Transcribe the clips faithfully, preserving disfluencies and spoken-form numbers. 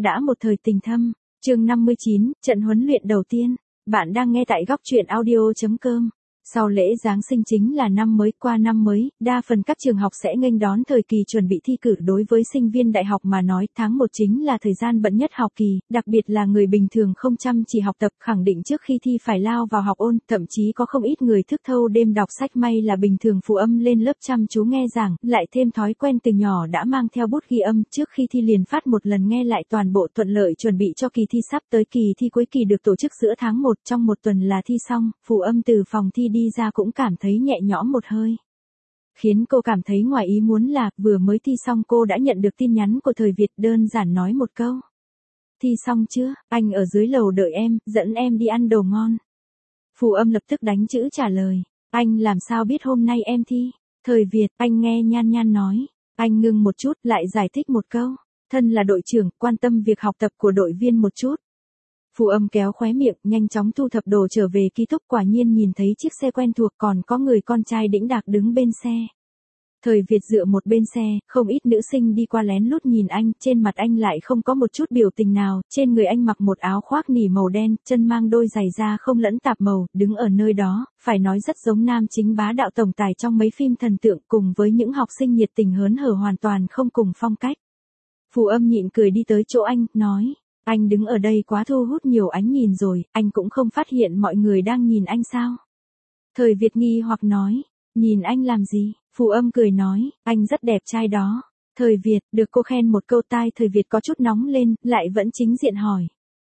đã một thời tình thâm. Chương năm mươi chín, trận huấn luyện đầu tiên. Bạn đang nghe tại góc truyện audio chấm com. Sau lễ Giáng sinh chính là năm mới, qua năm mới, đa phần các trường học sẽ nghênh đón thời kỳ chuẩn bị thi cử. Đối với sinh viên đại học mà nói, tháng một chính là thời gian bận nhất học kỳ, đặc biệt là người bình thường không chăm chỉ học tập, khẳng định trước khi thi phải lao vào học ôn, thậm chí có không ít người thức thâu đêm đọc sách. May là bình thường Phù Âm lên lớp chăm chú nghe giảng, lại thêm thói quen từ nhỏ đã mang theo bút ghi âm, trước khi thi liền phát một lần nghe lại toàn bộ, thuận lợi chuẩn bị cho kỳ thi sắp tới. Kỳ thi cuối kỳ được tổ chức giữa tháng một, trong một tuần là thi xong. Phù Âm từ phòng thi đi ra cũng cảm thấy nhẹ nhõm một hơi. Khiến cô cảm thấy ngoài ý muốn là, vừa mới thi xong cô đã nhận được tin nhắn của Thời Việt, đơn giản nói một câu. Thi xong chưa, anh ở dưới lầu đợi em, dẫn em đi ăn đồ ngon. Phù Âm lập tức đánh chữ trả lời. Anh làm sao biết hôm nay em thi? Thời Việt, anh nghe Nhan Nhan nói. Anh ngưng một chút, lại giải thích một câu. Thân là đội trưởng, quan tâm việc học tập của đội viên một chút. Phù Âm kéo khóe miệng, nhanh chóng thu thập đồ trở về ký túc, quả nhiên nhìn thấy chiếc xe quen thuộc, còn có người con trai đĩnh đạc đứng bên xe. Thời Việt dựa một bên xe, không ít nữ sinh đi qua lén lút nhìn anh, trên mặt anh lại không có một chút biểu tình nào, trên người anh mặc một áo khoác nỉ màu đen, chân mang đôi giày da không lẫn tạp màu, đứng ở nơi đó, phải nói rất giống nam chính bá đạo tổng tài trong mấy phim thần tượng, cùng với những học sinh nhiệt tình hớn hở hoàn toàn không cùng phong cách. Phù Âm nhịn cười đi tới chỗ anh, nói. Anh đứng ở đây quá thu hút nhiều ánh nhìn rồi, anh cũng không phát hiện mọi người đang nhìn anh sao? Thời Việt nghi hoặc nói, nhìn anh làm gì? Phù Âm cười nói, anh rất đẹp trai đó. Thời Việt, được cô khen một câu, tai Thời Việt có chút nóng lên, lại vẫn chính diện hỏi.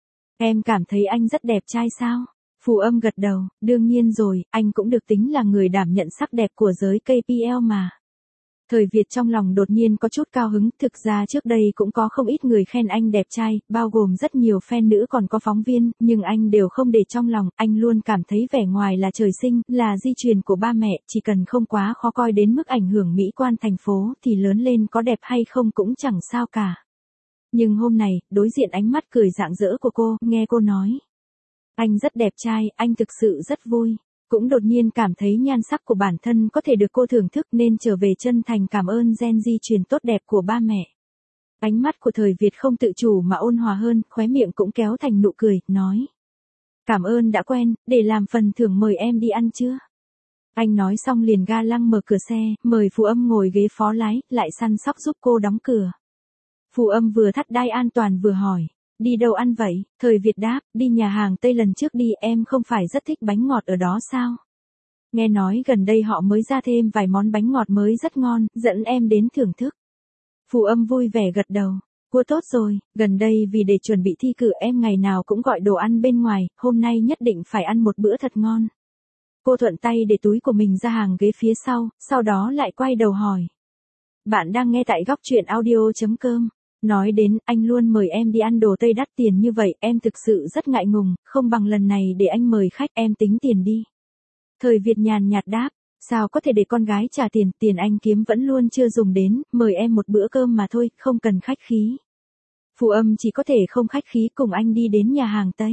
Em cảm thấy anh rất đẹp trai sao? Phù Âm gật đầu, đương nhiên rồi, anh cũng được tính là người đảm nhận sắc đẹp của giới ca pê lờ mà. Thời Việt trong lòng đột nhiên có chút cao hứng, thực ra trước đây cũng có không ít người khen anh đẹp trai, bao gồm rất nhiều fan nữ còn có phóng viên, nhưng anh đều không để trong lòng, anh luôn cảm thấy vẻ ngoài là trời sinh, là di truyền của ba mẹ, chỉ cần không quá khó coi đến mức ảnh hưởng mỹ quan thành phố, thì lớn lên có đẹp hay không cũng chẳng sao cả. Nhưng hôm này, đối diện ánh mắt cười rạng rỡ của cô, nghe cô nói. Anh rất đẹp trai, anh thực sự rất vui. Cũng đột nhiên cảm thấy nhan sắc của bản thân có thể được cô thưởng thức, nên trở về chân thành cảm ơn gen di truyền tốt đẹp của ba mẹ. Ánh mắt của Thời Việt không tự chủ mà ôn hòa hơn, khóe miệng cũng kéo thành nụ cười, nói. Cảm ơn đã quen, để làm phần thưởng mời em đi ăn chưa? Anh nói xong liền ga lăng mở cửa xe, mời Phù Âm ngồi ghế phó lái, lại săn sóc giúp cô đóng cửa. Phù Âm vừa thắt đai an toàn vừa hỏi. Đi đâu ăn vậy? Thời Việt đáp, đi nhà hàng Tây lần trước đi, em không phải rất thích bánh ngọt ở đó sao? Nghe nói gần đây họ mới ra thêm vài món bánh ngọt mới rất ngon, dẫn em đến thưởng thức. Phù Âm vui vẻ gật đầu. Cô tốt rồi, gần đây vì để chuẩn bị thi cử em ngày nào cũng gọi đồ ăn bên ngoài, hôm nay nhất định phải ăn một bữa thật ngon. Cô thuận tay để túi của mình ra hàng ghế phía sau, sau đó lại quay đầu hỏi. Bạn đang nghe tại góc truyện audio chấm com. Nói đến, anh luôn mời em đi ăn đồ Tây đắt tiền như vậy, em thực sự rất ngại ngùng, không bằng lần này để anh mời khách, em tính tiền đi. Thời Việt nhàn nhạt đáp, sao có thể để con gái trả tiền, tiền anh kiếm vẫn luôn chưa dùng đến, mời em một bữa cơm mà thôi, không cần khách khí. Phù Âm chỉ có thể không khách khí cùng anh đi đến nhà hàng Tây.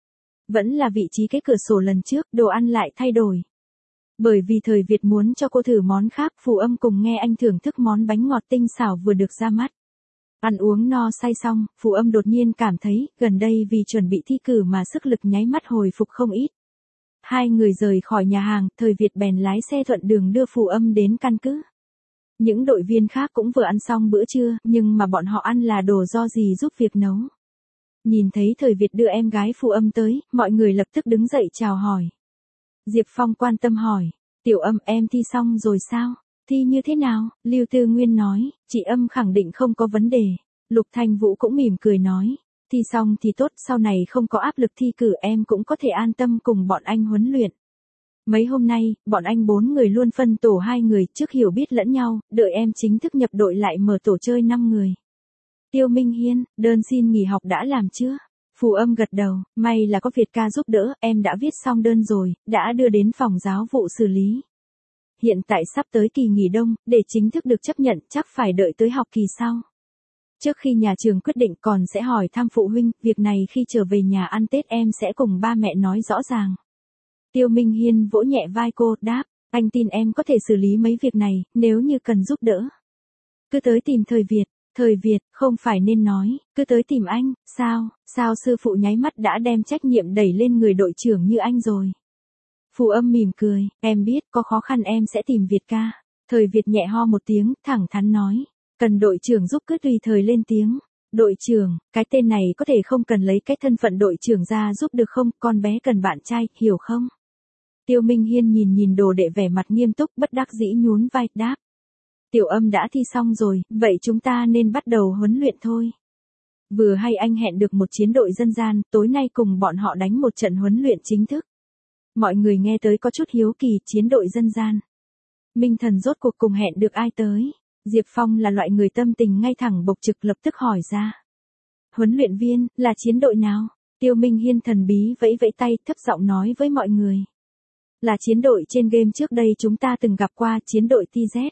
Vẫn là vị trí cái cửa sổ lần trước, đồ ăn lại thay đổi. Bởi vì Thời Việt muốn cho cô thử món khác, Phù Âm cùng nghe anh thưởng thức món bánh ngọt tinh xảo vừa được ra mắt. Ăn uống no say xong, Phù Âm đột nhiên cảm thấy, gần đây vì chuẩn bị thi cử mà sức lực nháy mắt hồi phục không ít. Hai người rời khỏi nhà hàng, Thời Việt bèn lái xe thuận đường đưa Phù Âm đến căn cứ. Những đội viên khác cũng vừa ăn xong bữa trưa, nhưng mà bọn họ ăn là đồ do dì giúp việc nấu. Nhìn thấy Thời Việt đưa em gái Phù Âm tới, mọi người lập tức đứng dậy chào hỏi. Diệp Phong quan tâm hỏi, Tiểu Âm em thi xong rồi sao? Thi như thế nào? Lưu Tư Nguyên nói, chị Âm khẳng định không có vấn đề. Lục Thanh Vũ cũng mỉm cười nói, thi xong thì tốt, sau này không có áp lực thi cử em cũng có thể an tâm cùng bọn anh huấn luyện. Mấy hôm nay, bọn anh bốn người luôn phân tổ hai người, trước hiểu biết lẫn nhau, đợi em chính thức nhập đội lại mở tổ chơi năm người. Tiêu Minh Hiên, đơn xin nghỉ học đã làm chưa? Phù Âm gật đầu, may là có Việt ca giúp đỡ, em đã viết xong đơn rồi, đã đưa đến phòng giáo vụ xử lý. Hiện tại sắp tới kỳ nghỉ đông, để chính thức được chấp nhận chắc phải đợi tới học kỳ sau. Trước khi nhà trường quyết định còn sẽ hỏi thăm phụ huynh, việc này khi trở về nhà ăn Tết em sẽ cùng ba mẹ nói rõ ràng. Tiêu Minh Hiên vỗ nhẹ vai cô, đáp, anh tin em có thể xử lý mấy việc này, nếu như cần giúp đỡ. Cứ tới tìm Thời Việt, Thời Việt, không phải nên nói, cứ tới tìm anh, sao, sao sư phụ nháy mắt đã đem trách nhiệm đẩy lên người đội trưởng như anh rồi. Phù Âm mỉm cười, em biết, có khó khăn em sẽ tìm Việt ca. Thời Việt nhẹ ho một tiếng, thẳng thắn nói, cần đội trưởng giúp cứ tùy thời lên tiếng. Đội trưởng, cái tên này có thể không cần lấy cái thân phận đội trưởng ra giúp được không, con bé cần bạn trai, hiểu không? Tiêu Minh Hiên nhìn nhìn đồ đệ vẻ mặt nghiêm túc bất đắc dĩ nhún vai, đáp. Tiểu Âm đã thi xong rồi, vậy chúng ta nên bắt đầu huấn luyện thôi. Vừa hay anh hẹn được một chiến đội dân gian, tối nay cùng bọn họ đánh một trận huấn luyện chính thức. Mọi người nghe tới có chút hiếu kỳ, chiến đội dân gian. Minh Thần rốt cuộc cùng hẹn được ai tới? Diệp Phong là loại người tâm tình ngay thẳng bộc trực lập tức hỏi ra. Huấn luyện viên, là chiến đội nào? Tiêu Minh Hiên thần bí vẫy vẫy tay thấp giọng nói với mọi người. Là chiến đội trên game trước đây chúng ta từng gặp qua, chiến đội tê dét.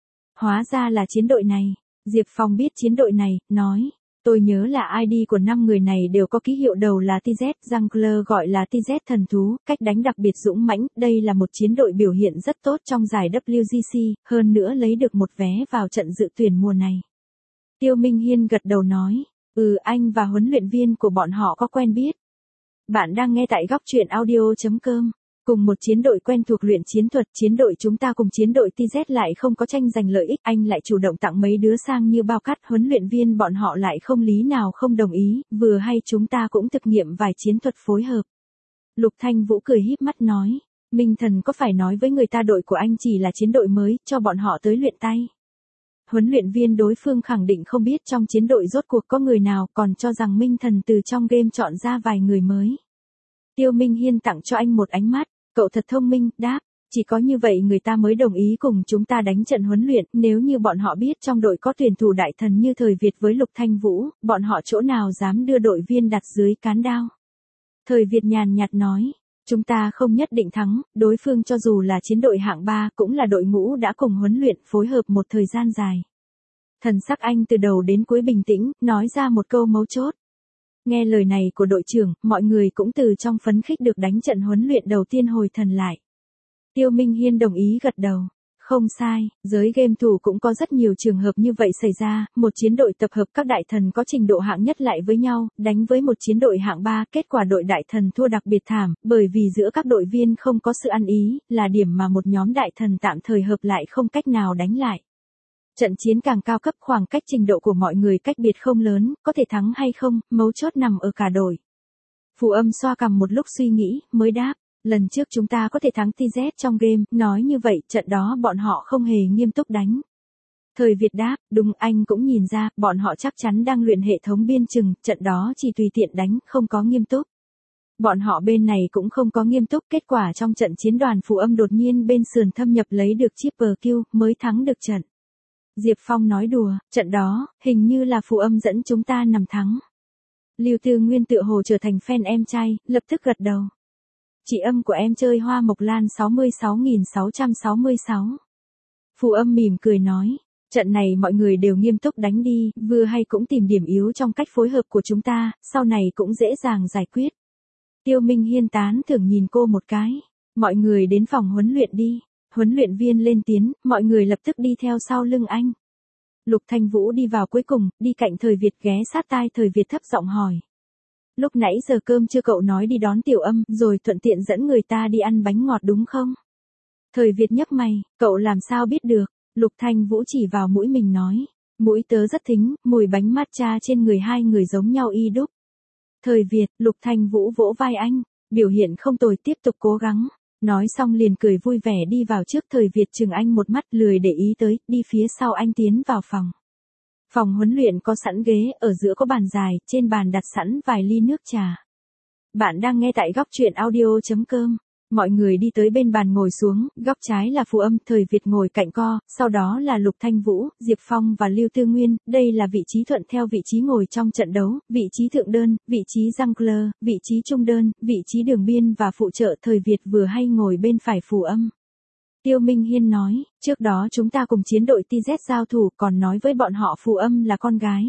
Hóa ra là chiến đội này. Diệp Phong biết chiến đội này, nói. Tôi nhớ là i đê của năm người này đều có ký hiệu đầu là tê dét, Jungler gọi là tê dét thần thú, cách đánh đặc biệt dũng mãnh, đây là một chiến đội biểu hiện rất tốt trong giải vê kép giê xê, hơn nữa lấy được một vé vào trận dự tuyển mùa này. Tiêu Minh Hiên gật đầu nói, ừ anh và huấn luyện viên của bọn họ có quen biết. Bạn đang nghe tại góc truyện audio chấm com. Cùng một chiến đội quen thuộc luyện chiến thuật, chiến đội chúng ta cùng chiến đội tê dét lại không có tranh giành lợi ích, anh lại chủ động tặng mấy đứa sang như bao cát, huấn luyện viên bọn họ lại không lý nào không đồng ý, vừa hay chúng ta cũng thực nghiệm vài chiến thuật phối hợp. Lục Thanh Vũ cười híp mắt nói, Minh Thần có phải nói với người ta đội của anh chỉ là chiến đội mới, cho bọn họ tới luyện tay. Huấn luyện viên đối phương khẳng định không biết trong chiến đội rốt cuộc có người nào, còn cho rằng Minh Thần từ trong game chọn ra vài người mới. Tiêu Minh Hiên tặng cho anh một ánh mắt. Cậu thật thông minh, đáp, chỉ có như vậy người ta mới đồng ý cùng chúng ta đánh trận huấn luyện, nếu như bọn họ biết trong đội có tuyển thủ đại thần như Thời Việt với Lục Thanh Vũ, bọn họ chỗ nào dám đưa đội viên đặt dưới cán đao. Thời Việt nhàn nhạt nói, chúng ta không nhất định thắng, đối phương cho dù là chiến đội hạng ba cũng là đội ngũ đã cùng huấn luyện phối hợp một thời gian dài. Thần sắc anh từ đầu đến cuối bình tĩnh, nói ra một câu mấu chốt. Nghe lời này của đội trưởng, mọi người cũng từ trong phấn khích được đánh trận huấn luyện đầu tiên hồi thần lại. Tiêu Minh Hiên đồng ý gật đầu. Không sai, giới game thủ cũng có rất nhiều trường hợp như vậy xảy ra, một chiến đội tập hợp các đại thần có trình độ hạng nhất lại với nhau, đánh với một chiến đội hạng ba, kết quả đội đại thần thua đặc biệt thảm, bởi vì giữa các đội viên không có sự ăn ý, là điểm mà một nhóm đại thần tạm thời hợp lại không cách nào đánh lại. Trận chiến càng cao cấp khoảng cách trình độ của mọi người cách biệt không lớn, có thể thắng hay không, mấu chốt nằm ở cả đội. Phù Âm xoa cằm một lúc suy nghĩ, mới đáp, lần trước chúng ta có thể thắng tê dét trong game, nói như vậy trận đó bọn họ không hề nghiêm túc đánh. Thời Việt đáp, đúng anh cũng nhìn ra, bọn họ chắc chắn đang luyện hệ thống biên chừng, trận đó chỉ tùy tiện đánh, không có nghiêm túc. Bọn họ bên này cũng không có nghiêm túc, kết quả trong trận chiến đoàn Phù Âm đột nhiên bên sườn thâm nhập lấy được triple kill, mới thắng được trận. Diệp Phong nói đùa, trận đó, hình như là Phù Âm dẫn chúng ta nằm thắng. Lưu Tư Nguyên tựa hồ trở thành fan em trai, lập tức gật đầu. Chị Âm của em chơi Hoa Mộc Lan sáu mươi sáu nghìn sáu trăm sáu mươi sáu. Phù Âm mỉm cười nói, trận này mọi người đều nghiêm túc đánh đi, vừa hay cũng tìm điểm yếu trong cách phối hợp của chúng ta, sau này cũng dễ dàng giải quyết. Tiêu Minh Hiên tán thưởng nhìn cô một cái, mọi người đến phòng huấn luyện đi. Huấn luyện viên lên tiếng, mọi người lập tức đi theo sau lưng anh. Lục Thanh Vũ đi vào cuối cùng, đi cạnh Thời Việt ghé sát tai Thời Việt thấp giọng hỏi. Lúc nãy giờ cơm chưa cậu nói đi đón Tiểu Âm, rồi thuận tiện dẫn người ta đi ăn bánh ngọt đúng không? Thời Việt nhấc mày, cậu làm sao biết được? Lục Thanh Vũ chỉ vào mũi mình nói. Mũi tớ rất thính, mùi bánh matcha trên người hai người giống nhau y đúc. Thời Việt, Lục Thanh Vũ vỗ vai anh, biểu hiện không tồi tiếp tục cố gắng. Nói xong liền cười vui vẻ đi vào trước. Thời Việt chừng anh một mắt lười để ý tới, đi phía sau anh tiến vào phòng. Phòng huấn luyện có sẵn ghế, ở giữa có bàn dài, trên bàn đặt sẵn vài ly nước trà. Bạn đang nghe tại góc truyện audio chấm com. Mọi người đi tới bên bàn ngồi xuống, góc trái là Phù Âm, Thời Việt ngồi cạnh co, sau đó là Lục Thanh Vũ, Diệp Phong và Lưu Tư Nguyên, đây là vị trí thuận theo vị trí ngồi trong trận đấu, vị trí thượng đơn, vị trí jungler, vị trí trung đơn, vị trí đường biên và phụ trợ. Thời Việt vừa hay ngồi bên phải Phù Âm. Tiêu Minh Hiên nói, trước đó chúng ta cùng chiến đội tê dét giao thủ, còn nói với bọn họ Phù Âm là con gái.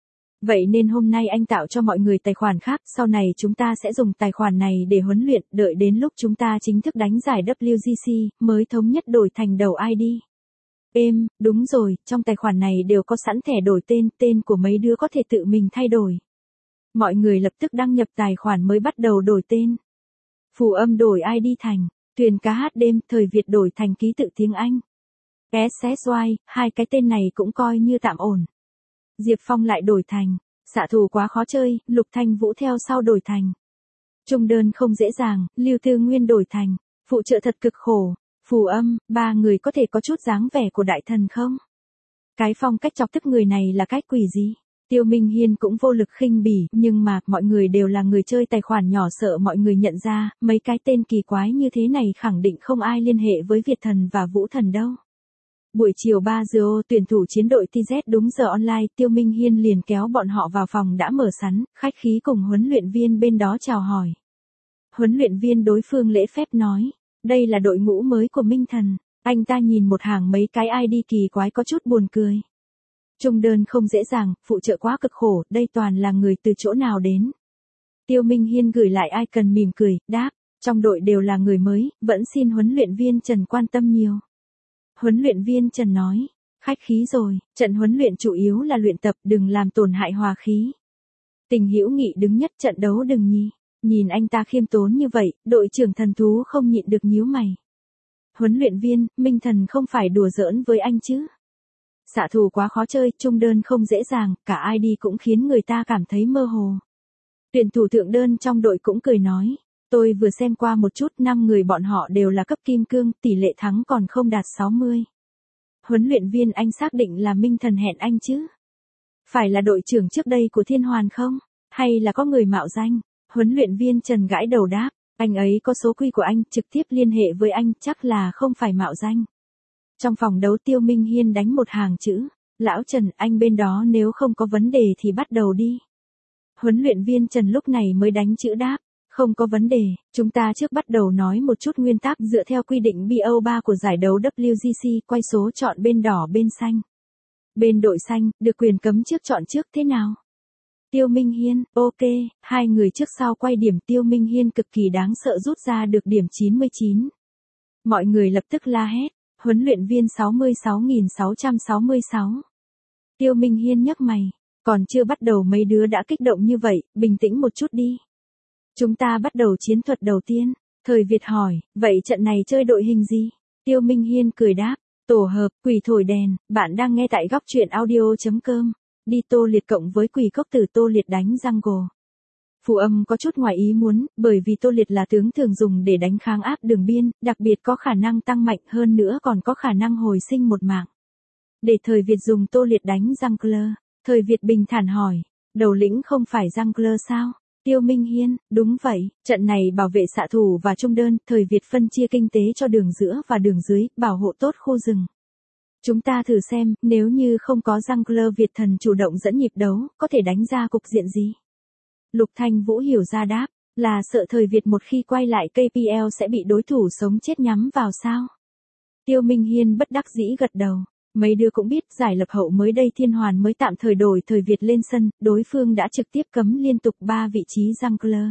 Vậy nên hôm nay anh tạo cho mọi người tài khoản khác, sau này chúng ta sẽ dùng tài khoản này để huấn luyện, đợi đến lúc chúng ta chính thức đánh giải vê kép giê xê, mới thống nhất đổi thành đầu i đê. Êm, đúng rồi, trong tài khoản này đều có sẵn thẻ đổi tên, tên của mấy đứa có thể tự mình thay đổi. Mọi người lập tức đăng nhập tài khoản mới bắt đầu đổi tên. Phù Âm đổi i đê thành Tuyền Cá Hát Đêm, Thời Việt đổi thành ký tự tiếng Anh. ét ét i, hai cái tên này cũng coi như tạm ổn. Diệp Phong lại đổi thành Xạ Thủ Quá Khó Chơi, Lục Thanh Vũ theo sau đổi thành Trung Đơn Không Dễ Dàng, Lưu Tư Nguyên đổi thành Phụ Trợ Thật Cực Khổ. Phù Âm, ba người có thể có chút dáng vẻ của đại thần không? Cái phong cách chọc tức người này là cách quỷ gì? Tiêu Minh Hiên cũng vô lực khinh bỉ, nhưng mà, mọi người đều là người chơi tài khoản nhỏ, sợ mọi người nhận ra, mấy cái tên kỳ quái như thế này khẳng định không ai liên hệ với Việt Thần và Vũ Thần đâu. Buổi chiều ba giờ tuyển thủ chiến đội tê dét đúng giờ online, Tiêu Minh Hiên liền kéo bọn họ vào phòng đã mở sẵn, khách khí cùng huấn luyện viên bên đó chào hỏi. Huấn luyện viên đối phương lễ phép nói, đây là đội ngũ mới của Minh Thần. Anh ta nhìn một hàng mấy cái i đê kỳ quái có chút buồn cười. Trung Đơn Không Dễ Dàng, Phụ Trợ Quá Cực Khổ, đây toàn là người từ chỗ nào đến? Tiêu Minh Hiên gửi lại icon mỉm cười, đáp, trong đội đều là người mới, vẫn xin huấn luyện viên Trần quan tâm nhiều. Huấn luyện viên Trần nói, khách khí rồi, trận huấn luyện chủ yếu là luyện tập, đừng làm tổn hại hòa khí. Tình hữu nghị đứng nhất, trận đấu đừng nhì. Nhìn anh ta khiêm tốn như vậy, đội trưởng thần thú không nhịn được nhíu mày. Huấn luyện viên, Minh Thần không phải đùa giỡn với anh chứ? Xạ Thủ Quá Khó Chơi, Trung Đơn Không Dễ Dàng, cả i đê cũng khiến người ta cảm thấy mơ hồ. Tuyển thủ thượng đơn trong đội cũng cười nói, tôi vừa xem qua một chút, năm người bọn họ đều là cấp kim cương, tỷ lệ thắng còn không đạt sáu mươi. Huấn luyện viên, anh xác định là Minh Thần hẹn anh chứ? Phải là đội trưởng trước đây của Thiên Hoàn không? Hay là có người mạo danh? Huấn luyện viên Trần gãi đầu đáp, anh ấy có số quy của anh, trực tiếp liên hệ với anh, chắc là không phải mạo danh. Trong phòng đấu, Tiêu Minh Hiên đánh một hàng chữ, lão Trần, anh bên đó nếu không có vấn đề thì bắt đầu đi. Huấn luyện viên Trần lúc này mới đánh chữ đáp, không có vấn đề, chúng ta trước bắt đầu nói một chút nguyên tắc dựa theo quy định bê o ba của giải đấu W G C, quay số chọn bên đỏ bên xanh. Bên đội xanh, được quyền cấm trước chọn trước thế nào? Tiêu Minh Hiên, ok, hai người trước sau quay điểm, Tiêu Minh Hiên cực kỳ đáng sợ rút ra được điểm chín mươi chín. Mọi người lập tức la hét, huấn luyện viên sáu mươi sáu nghìn sáu trăm sáu mươi sáu. Tiêu Minh Hiên nhấc mày, còn chưa bắt đầu mấy đứa đã kích động như vậy, bình tĩnh một chút đi. Chúng ta bắt đầu chiến thuật đầu tiên. Thời Việt hỏi, vậy trận này chơi đội hình gì? Tiêu Minh Hiên cười đáp, tổ hợp, quỷ thổi đèn, bạn đang nghe tại góc truyện audio.com. Đi Tô Liệt cộng với quỷ cốc tử Tô Liệt đánh jungle. Phù Âm có chút ngoài ý muốn, bởi vì Tô Liệt là tướng thường dùng để đánh kháng áp đường biên, đặc biệt có khả năng tăng mạnh hơn nữa còn có khả năng hồi sinh một mạng. Để Thời Việt dùng Tô Liệt đánh jungler, Thời Việt bình thản hỏi, đầu lĩnh không phải jungler sao? Tiêu Minh Hiên, đúng vậy, trận này bảo vệ xạ thủ và trung đơn, Thời Việt phân chia kinh tế cho đường giữa và đường dưới, bảo hộ tốt khu rừng. Chúng ta thử xem, nếu như không có jungler Việt Thần chủ động dẫn nhịp đấu, có thể đánh ra cục diện gì? Lục Thanh Vũ hiểu ra đáp, là sợ Thời Việt một khi quay lại ca pê lờ sẽ bị đối thủ sống chết nhắm vào sao? Tiêu Minh Hiên bất đắc dĩ gật đầu. Mấy đứa cũng biết giải lập hậu mới đây Thiên Hoàn mới tạm thời đổi Thời Việt lên sân, đối phương đã trực tiếp cấm liên tục ba vị trí jungler.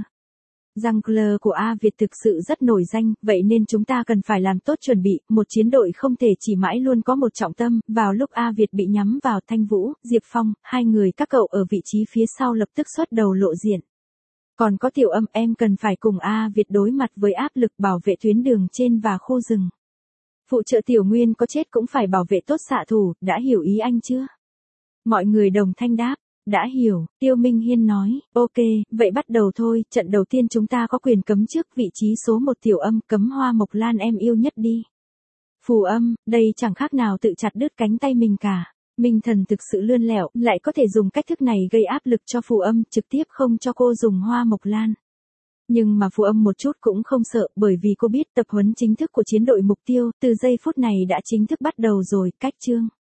Jungler của A Việt thực sự rất nổi danh, vậy nên chúng ta cần phải làm tốt chuẩn bị, một chiến đội không thể chỉ mãi luôn có một trọng tâm, vào lúc A Việt bị nhắm vào Thanh Vũ, Diệp Phong, hai người các cậu ở vị trí phía sau lập tức xuất đầu lộ diện. Còn có Tiểu Âm, em cần phải cùng A Việt đối mặt với áp lực bảo vệ tuyến đường trên và khu rừng. Phụ trợ Tiểu Nguyên có chết cũng phải bảo vệ tốt xạ thủ, đã hiểu ý anh chưa? Mọi người đồng thanh đáp, đã hiểu, Tiêu Minh Hiên nói, ok, vậy bắt đầu thôi, trận đầu tiên chúng ta có quyền cấm trước vị trí số một Tiểu Âm, cấm Hoa Mộc Lan em yêu nhất đi. Phù Âm, đây chẳng khác nào tự chặt đứt cánh tay mình cả. Minh Thần thực sự lươn lẹo, lại có thể dùng cách thức này gây áp lực cho Phù Âm, trực tiếp không cho cô dùng Hoa Mộc Lan. Nhưng mà Phù Âm một chút cũng không sợ, bởi vì cô biết tập huấn chính thức của chiến đội mục tiêu, từ giây phút này đã chính thức bắt đầu rồi, cách chương.